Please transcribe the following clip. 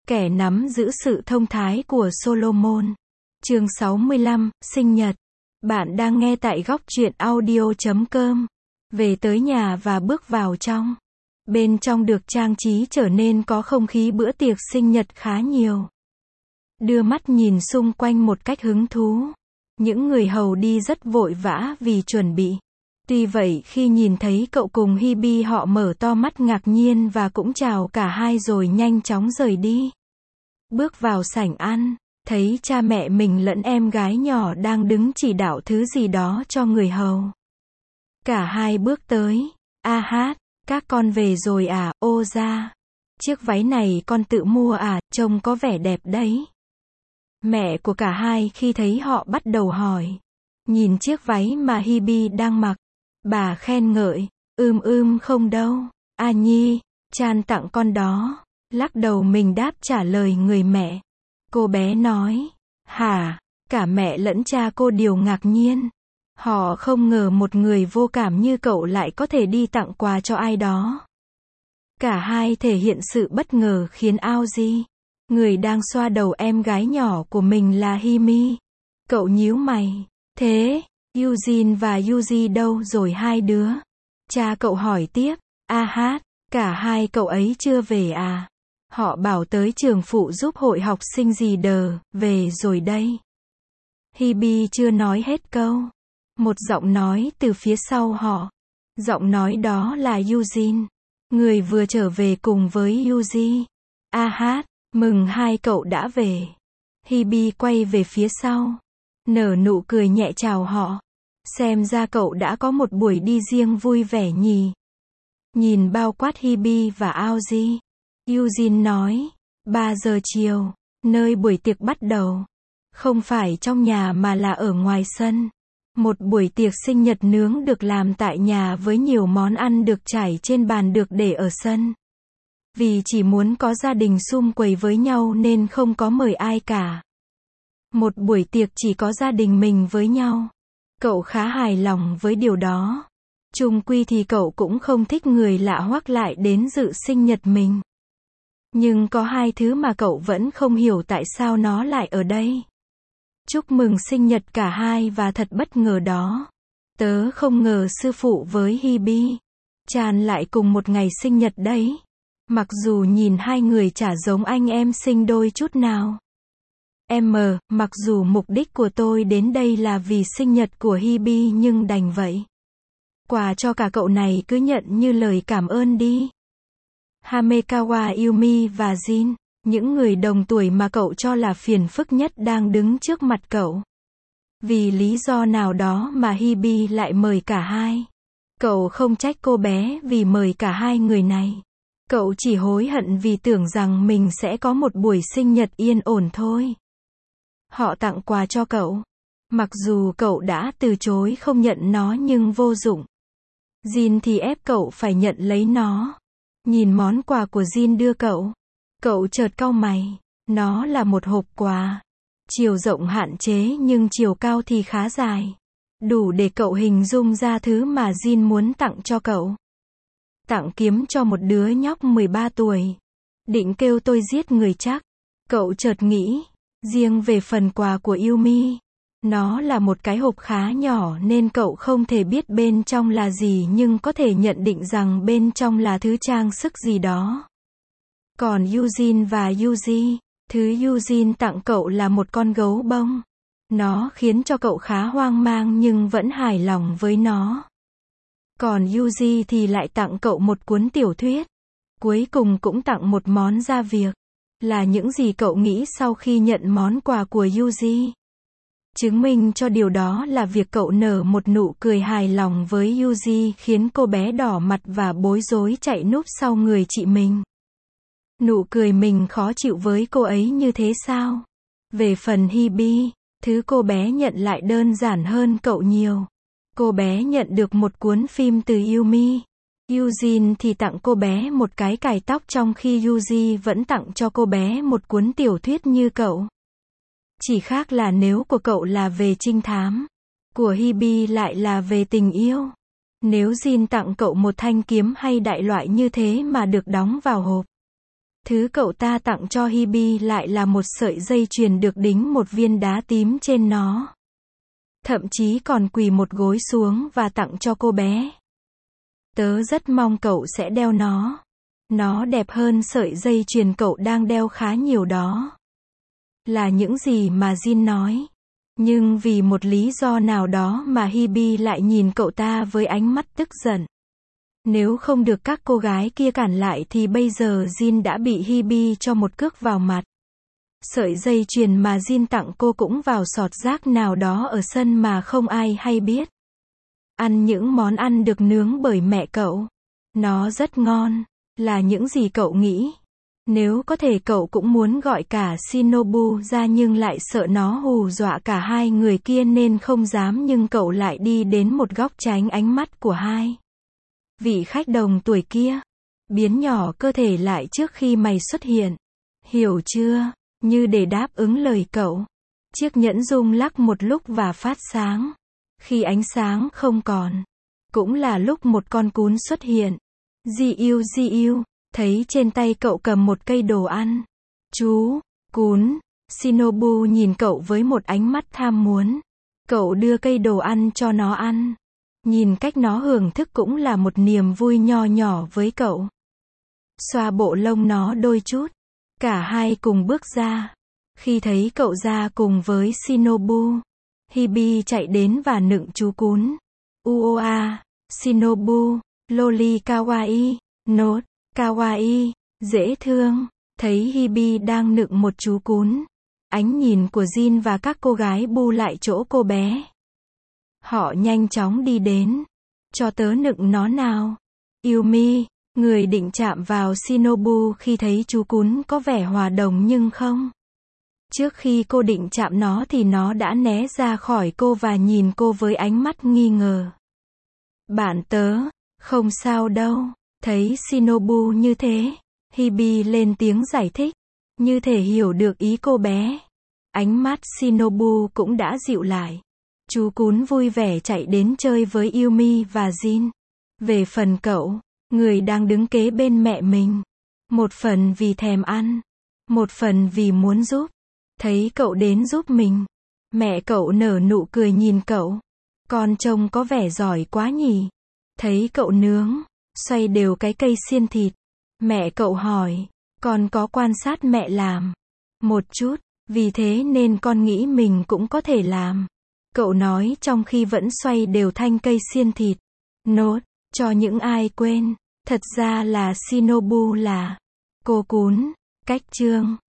Kẻ nắm giữ sự thông thái của Solomon. Chương 65, sinh nhật. Bạn đang nghe tại góc truyện audio.com. Về tới nhà và bước vào trong. Bên trong được trang trí trở nên có không khí bữa tiệc sinh nhật khá nhiều. Đưa mắt nhìn xung quanh một cách hứng thú. Những người hầu đi rất vội vã vì chuẩn bị. Tuy vậy khi nhìn thấy cậu cùng Hebe họ mở to mắt ngạc nhiên và cũng chào cả hai rồi nhanh chóng rời đi. Bước vào sảnh ăn, thấy cha mẹ mình lẫn em gái nhỏ đang đứng chỉ đạo thứ gì đó cho người hầu. Cả hai bước tới, hát, các con về rồi à, ô ra. Chiếc váy này con tự mua à, trông có vẻ đẹp đấy. Mẹ của cả hai khi thấy họ bắt đầu hỏi. Nhìn chiếc váy mà Hebe đang mặc, bà khen ngợi, không đâu, Nhi, Chan tặng con đó. Lắc đầu mình đáp trả lời người mẹ. Cô bé nói, hả, cả mẹ lẫn cha cô đều ngạc nhiên. Họ không ngờ một người vô cảm như cậu lại có thể đi tặng quà cho ai đó. Cả hai thể hiện sự bất ngờ khiến Aoji, người đang xoa đầu em gái nhỏ của mình là Hime. Cậu nhíu mày, thế, Eugene và Yuji đâu rồi hai đứa? Cha cậu hỏi tiếp, hát, cả hai cậu ấy chưa về à? Họ bảo tới trường phụ giúp hội học sinh gì đờ, về rồi đây. Hebe chưa nói hết câu. Một giọng nói từ phía sau họ. Giọng nói đó là Eugene, người vừa trở về cùng với Yuji. Hát, mừng hai cậu đã về. Hebe quay về phía sau, nở nụ cười nhẹ chào họ. Xem ra cậu đã có một buổi đi riêng vui vẻ nhỉ. Nhìn bao quát Hebe và Aoji, Eugene nói, 3 giờ chiều, nơi buổi tiệc bắt đầu. Không phải trong nhà mà là ở ngoài sân. Một buổi tiệc sinh nhật nướng được làm tại nhà với nhiều món ăn được trải trên bàn được để ở sân. Vì chỉ muốn có gia đình sum quầy với nhau nên không có mời ai cả. Một buổi tiệc chỉ có gia đình mình với nhau. Cậu khá hài lòng với điều đó. Chung quy thì cậu cũng không thích người lạ hoắc lại đến dự sinh nhật mình. Nhưng có hai thứ mà cậu vẫn không hiểu tại sao nó lại ở đây. Chúc mừng sinh nhật cả hai và thật bất ngờ đó. Tớ không ngờ sư phụ với Hebe, Chan lại cùng một ngày sinh nhật đấy. Mặc dù nhìn hai người chả giống anh em sinh đôi chút nào. Mặc dù mục đích của tôi đến đây là vì sinh nhật của Hebe nhưng đành vậy. Quà cho cả cậu này cứ nhận như lời cảm ơn đi. Hamekawa Yumi và Jin, những người đồng tuổi mà cậu cho là phiền phức nhất đang đứng trước mặt cậu. Vì lý do nào đó mà Hebe lại mời cả hai. Cậu không trách cô bé vì mời cả hai người này. Cậu chỉ hối hận vì tưởng rằng mình sẽ có một buổi sinh nhật yên ổn thôi. Họ tặng quà cho cậu. Mặc dù cậu đã từ chối không nhận nó nhưng vô dụng. Jin thì ép cậu phải nhận lấy nó. Nhìn món quà của Jin đưa cậu. Cậu chợt cau mày. Nó là một hộp quà. Chiều rộng hạn chế nhưng chiều cao thì khá dài. Đủ để cậu hình dung ra thứ mà Jin muốn tặng cho cậu. Tặng kiếm cho một đứa nhóc 13 tuổi. Định kêu tôi giết người chắc. Cậu chợt nghĩ. Riêng về phần quà của Yumi. Nó là một cái hộp khá nhỏ nên cậu không thể biết bên trong là gì nhưng có thể nhận định rằng bên trong là thứ trang sức gì đó. Còn Eugene và Yuji, thứ Eugene tặng cậu là một con gấu bông. Nó khiến cho cậu khá hoang mang nhưng vẫn hài lòng với nó. Còn Yuji thì lại tặng cậu một cuốn tiểu thuyết. Cuối cùng cũng tặng một món gia việc. Là những gì cậu nghĩ sau khi nhận món quà của Yuji. Chứng minh cho điều đó là việc cậu nở một nụ cười hài lòng với Yuji khiến cô bé đỏ mặt và bối rối chạy núp sau người chị mình. Nụ cười mình khó chịu với cô ấy như thế sao? Về phần Hebe, thứ cô bé nhận lại đơn giản hơn cậu nhiều. Cô bé nhận được một cuốn phim từ Yumi. Eugene thì tặng cô bé một cái cài tóc trong khi Yuji vẫn tặng cho cô bé một cuốn tiểu thuyết như cậu. Chỉ khác là nếu của cậu là về trinh thám, của Hebe lại là về tình yêu. Nếu Jin tặng cậu một thanh kiếm hay đại loại như thế mà được đóng vào hộp, Thứ cậu ta tặng cho Hibi lại là một sợi dây chuyền được đính một viên đá tím trên nó. Thậm chí còn quỳ một gối xuống và tặng cho cô bé. Tớ rất mong cậu sẽ đeo nó. Nó đẹp hơn sợi dây chuyền cậu đang đeo khá nhiều đó. Là những gì mà Jin nói. Nhưng vì một lý do nào đó mà Hibi lại nhìn cậu ta với ánh mắt tức giận. Nếu không được các cô gái kia cản lại thì bây giờ Jin đã bị Hibi cho một cước vào mặt. Sợi dây chuyền mà Jin tặng cô cũng vào sọt rác nào đó ở sân mà không ai hay biết. Ăn những món ăn được nướng bởi mẹ cậu. Nó rất ngon. Là những gì cậu nghĩ. Nếu có thể cậu cũng muốn gọi cả Shinobu ra nhưng lại sợ nó hù dọa cả hai người kia nên không dám, nhưng cậu lại đi đến một góc tránh ánh mắt của hai vị khách đồng tuổi kia. Biến nhỏ cơ thể lại trước khi mày xuất hiện. Hiểu chưa? Như để đáp ứng lời cậu. Chiếc nhẫn rung lắc một lúc và phát sáng. Khi ánh sáng không còn, cũng là lúc một con cún xuất hiện. Jiu, thấy trên tay cậu cầm một cây đồ ăn. Chú, cún. Shinobu nhìn cậu với một ánh mắt tham muốn. Cậu đưa cây đồ ăn cho nó ăn. Nhìn cách nó hưởng thức cũng là một niềm vui nho nhỏ với cậu. Xoa bộ lông nó đôi chút. Cả hai cùng bước ra. Khi thấy cậu ra cùng với Shinobu, Hibi chạy đến và nựng chú cún. Uoa, Shinobu, loli kawaii, nốt, kawaii, dễ thương. Thấy Hibi đang nựng một chú cún, ánh nhìn của Jin và các cô gái bu lại chỗ cô bé. Họ nhanh chóng đi đến. Cho tớ nựng nó nào. Yumi, người định chạm vào Shinobu khi thấy chú cún có vẻ hòa đồng nhưng không. Trước khi cô định chạm nó thì nó đã né ra khỏi cô và nhìn cô với ánh mắt nghi ngờ. Bạn tớ, không sao đâu. Thấy Shinobu như thế, Hibi lên tiếng giải thích, như thể hiểu được ý cô bé. Ánh mắt Shinobu cũng đã dịu lại. Chú cún vui vẻ chạy đến chơi với Yumi và Jin. Về phần cậu, người đang đứng kế bên mẹ mình, một phần vì thèm ăn, một phần vì muốn giúp. Thấy cậu đến giúp mình, mẹ cậu nở nụ cười nhìn cậu. Con trông có vẻ giỏi quá nhỉ. Thấy cậu nướng, xoay đều cái cây xiên thịt, mẹ cậu hỏi, con có quan sát mẹ làm một chút, vì thế nên con nghĩ mình cũng có thể làm. Cậu nói trong khi vẫn xoay đều thanh cây xiên thịt. Nốt, cho những ai quên, thật ra là Shinobu là cô cún. Cách chương